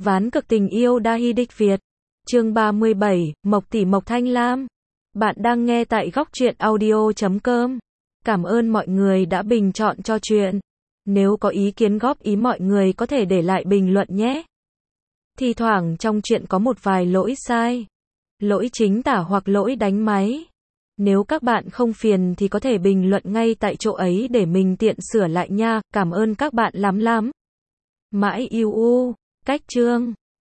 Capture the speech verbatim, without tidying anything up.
Ván cực tình yêu Dahi Đích Việt. Chương ba mươi bảy, Mộc tỷ Mộc Thanh Lam. Bạn đang nghe tại góc truyện audio chấm com. Cảm ơn mọi người đã bình chọn cho chuyện. Nếu có ý kiến góp ý mọi người có thể để lại bình luận nhé. Thì thoảng trong chuyện có một vài lỗi sai, lỗi chính tả hoặc lỗi đánh máy. Nếu các bạn không phiền thì có thể bình luận ngay tại chỗ ấy để mình tiện sửa lại nha. Cảm ơn các bạn lắm lắm. Mãi yêu u. Cách chương.